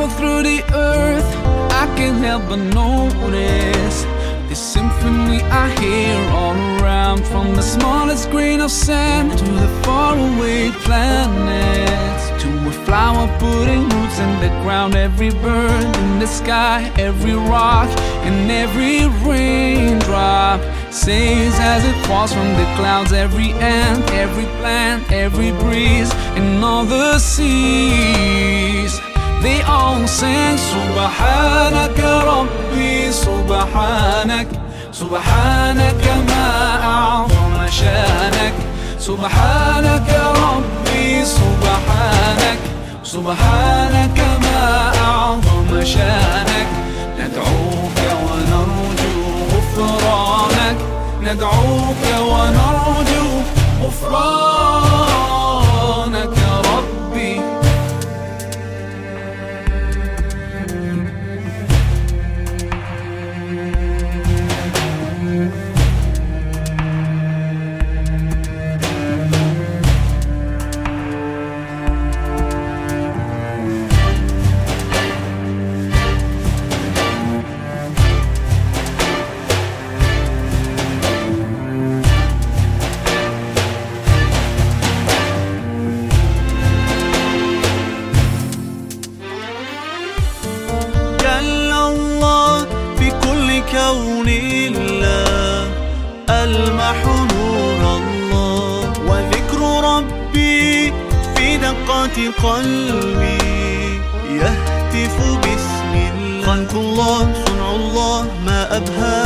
travel through the earth, I can't help but notice this symphony I hear all around, from the smallest grain of sand to the faraway planets, to a flower putting roots in the ground, every bird in the sky, every rock and every raindrop sings as it falls from the clouds, every ant, every plant, every breeze, and all the seas. They all sing سبحانك ربي سبحانك سبحانك ما أعظم شانك سبحانك ربي سبحانك سبحانك ما أعظم شانك ندعوك ونرجو غفرانك ندعوك ونرجو غفرانك ربي. كون الله ألمح نور الله وذكر ربي في دقات قلبي يهتف باسم الله. خلق الله صنع الله ما أبهى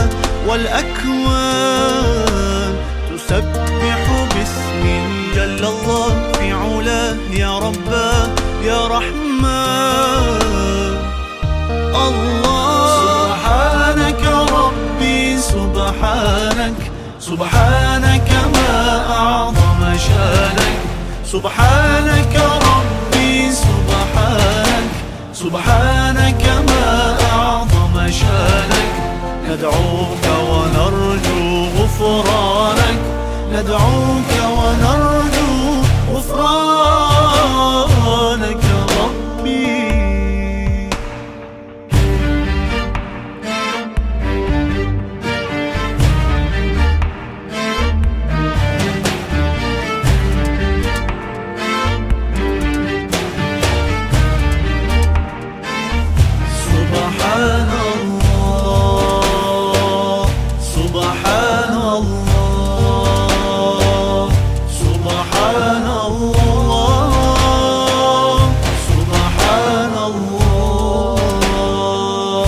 والأكوان تسبح باسم جل الله في علاه يا رباه يا رحمن. الله سبحانك ربي سبحانك سبحانك ما أعظم شانك سبحانك ربي سبحانك سبحانك ما أعظم شانك ندعوك ونرجو غفرانك ندعوك ونرجو غفرانك ربي. سبحان الله سبحان الله سبحان الله سبحان الله.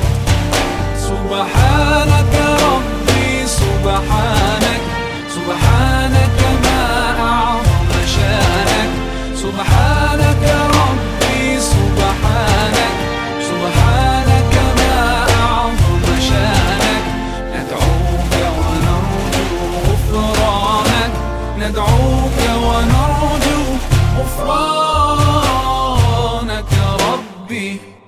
سبحانك ربي سبحانك سبحانك ما أعظم شانك سبحانك ربي سبحانك سبحانك ما أعظم شانك ندعوك ونرجو غفرانك ندعوك ونرجو غفرانك ربي.